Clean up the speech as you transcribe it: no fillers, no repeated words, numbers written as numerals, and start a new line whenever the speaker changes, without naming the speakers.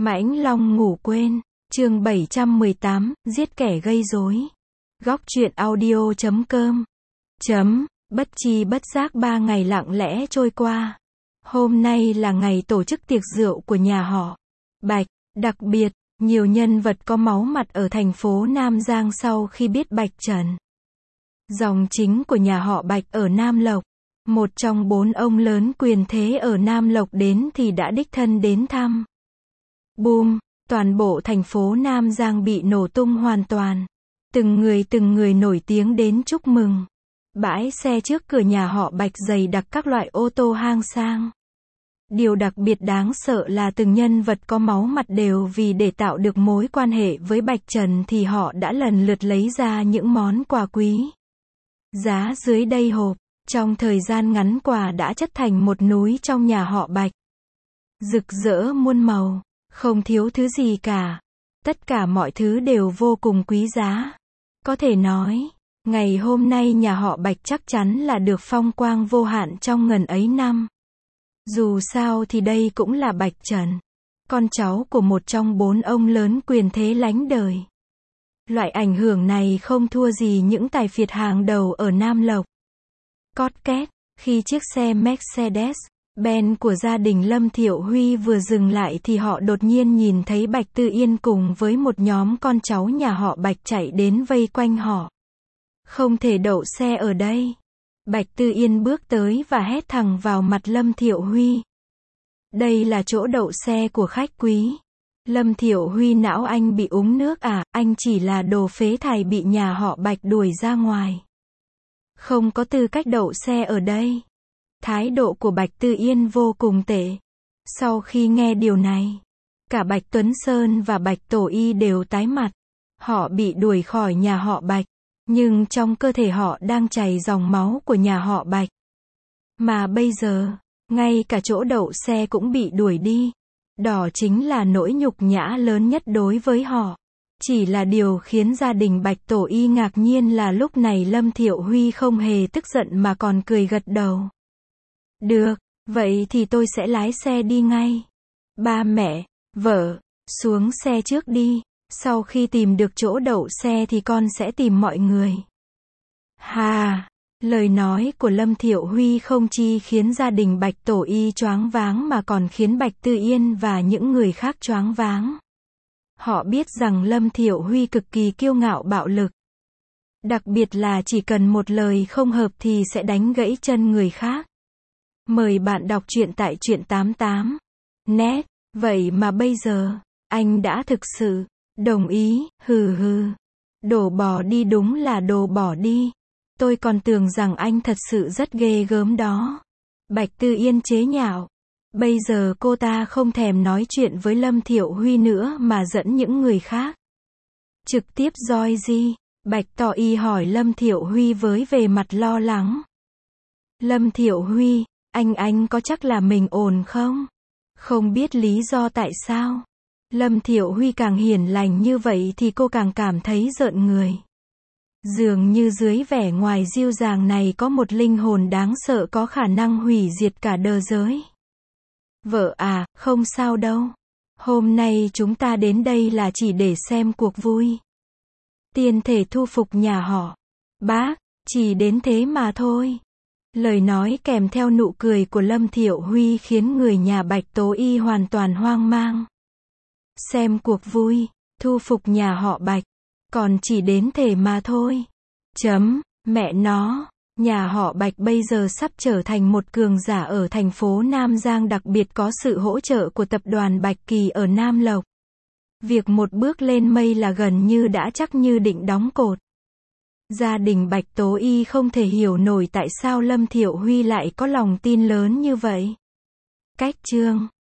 Mãnh Long ngủ quên, chương 718, giết kẻ gây rối. Góc truyện audio.com. Bất chi bất giác 3 ngày lặng lẽ trôi qua. Hôm nay là ngày tổ chức tiệc rượu của nhà họ Bạch. Đặc biệt, nhiều nhân vật có máu mặt ở thành phố Nam Giang sau khi biết Bạch Trần, dòng chính của nhà họ Bạch ở Nam Lộc, một trong 4 ông lớn quyền thế ở Nam Lộc đến thì đã đích thân đến thăm. Boom, toàn bộ thành phố Nam Giang bị nổ tung hoàn toàn. Từng người nổi tiếng đến chúc mừng. Bãi xe trước cửa nhà họ Bạch dày đặc các loại ô tô hang sang. Điều đặc biệt đáng sợ là từng nhân vật có máu mặt đều vì để tạo được mối quan hệ với Bạch Trần thì họ đã lần lượt lấy ra những món quà quý. Giá dưới đây hộp, trong thời gian ngắn quà đã chất thành một núi trong nhà họ Bạch. Rực rỡ muôn màu, không thiếu thứ gì cả. Tất cả mọi thứ đều vô cùng quý giá. Có thể nói, ngày hôm nay nhà họ Bạch chắc chắn là được phong quang vô hạn trong ngần ấy năm. Dù sao thì đây cũng là Bạch Trần, con cháu của một trong 4 ông lớn quyền thế lánh đời. Loại ảnh hưởng này không thua gì những tài phiệt hàng đầu ở Nam Lộc. Cót két, khi chiếc xe Mercedes-Benz của gia đình Lâm Thiệu Huy vừa dừng lại thì họ đột nhiên nhìn thấy Bạch Tư Yên cùng với một nhóm con cháu nhà họ Bạch chạy đến vây quanh họ. Không thể đậu xe ở đây. Bạch Tư Yên bước tới và hét thẳng vào mặt Lâm Thiệu Huy. Đây là chỗ đậu xe của khách quý. Lâm Thiệu Huy não anh bị uống nước à, anh chỉ là đồ phế thải bị nhà họ Bạch đuổi ra ngoài. Không có tư cách đậu xe ở đây. Thái độ của Bạch Tư Yên vô cùng tệ. Sau khi nghe điều này, cả Bạch Tuấn Sơn và Bạch Tổ Y đều tái mặt. Họ bị đuổi khỏi nhà họ Bạch, nhưng trong cơ thể họ đang chảy dòng máu của nhà họ Bạch. Mà bây giờ, ngay cả chỗ đậu xe cũng bị đuổi đi. Đó chính là nỗi nhục nhã lớn nhất đối với họ. Chỉ là điều khiến gia đình Bạch Tổ Y ngạc nhiên là lúc này Lâm Thiệu Huy không hề tức giận mà còn cười gật đầu. Được, vậy thì tôi sẽ lái xe đi ngay. Ba mẹ, vợ, xuống xe trước đi. Sau khi tìm được chỗ đậu xe thì con sẽ tìm mọi người. Hà, lời nói của Lâm Thiệu Huy không chỉ khiến gia đình Bạch Tổ Y choáng váng mà còn khiến Bạch Tư Yên và những người khác choáng váng. Họ biết rằng Lâm Thiệu Huy cực kỳ kiêu ngạo bạo lực. Đặc biệt là chỉ cần một lời không hợp thì sẽ đánh gãy chân người khác. Mời bạn đọc truyện tại truyện88net. Vậy mà bây giờ, anh đã thực sự đồng ý, hừ. Đồ bỏ đi, đúng là đồ bỏ đi. Tôi còn tưởng rằng anh thật sự rất ghê gớm đó. Bạch Tư Yên chế nhạo. Bây giờ cô ta không thèm nói chuyện với Lâm Thiệu Huy nữa mà dẫn những người khác trực tiếp roi gì. Bạch Tổ Y hỏi Lâm Thiệu Huy với vẻ mặt lo lắng. Lâm Thiệu Huy, anh có chắc là mình ổn không? Không biết lý do tại sao Lâm Thiệu Huy càng hiền lành như vậy thì cô càng cảm thấy rợn người. Dường như dưới vẻ ngoài dịu dàng này có một linh hồn đáng sợ có khả năng hủy diệt cả đời giới. Vợ à, không sao đâu. Hôm nay chúng ta đến đây là chỉ để xem cuộc vui. Tiền thể thu phục nhà họ Bác, chỉ đến thế mà thôi. Lời nói kèm theo nụ cười của Lâm Thiệu Huy khiến người nhà Bạch Tố Y hoàn toàn hoang mang. Xem cuộc vui, thu phục nhà họ Bạch, còn chỉ đến thể mà thôi. Mẹ nó, nhà họ Bạch bây giờ sắp trở thành một cường giả ở thành phố Nam Giang, đặc biệt có sự hỗ trợ của tập đoàn Bạch Kỳ ở Nam Lộc. Việc một bước lên mây là gần như đã chắc như định đóng cột. Gia đình Bạch Tố Y không thể hiểu nổi tại sao Lâm Thiệu Huy lại có lòng tin lớn như vậy. Cách chương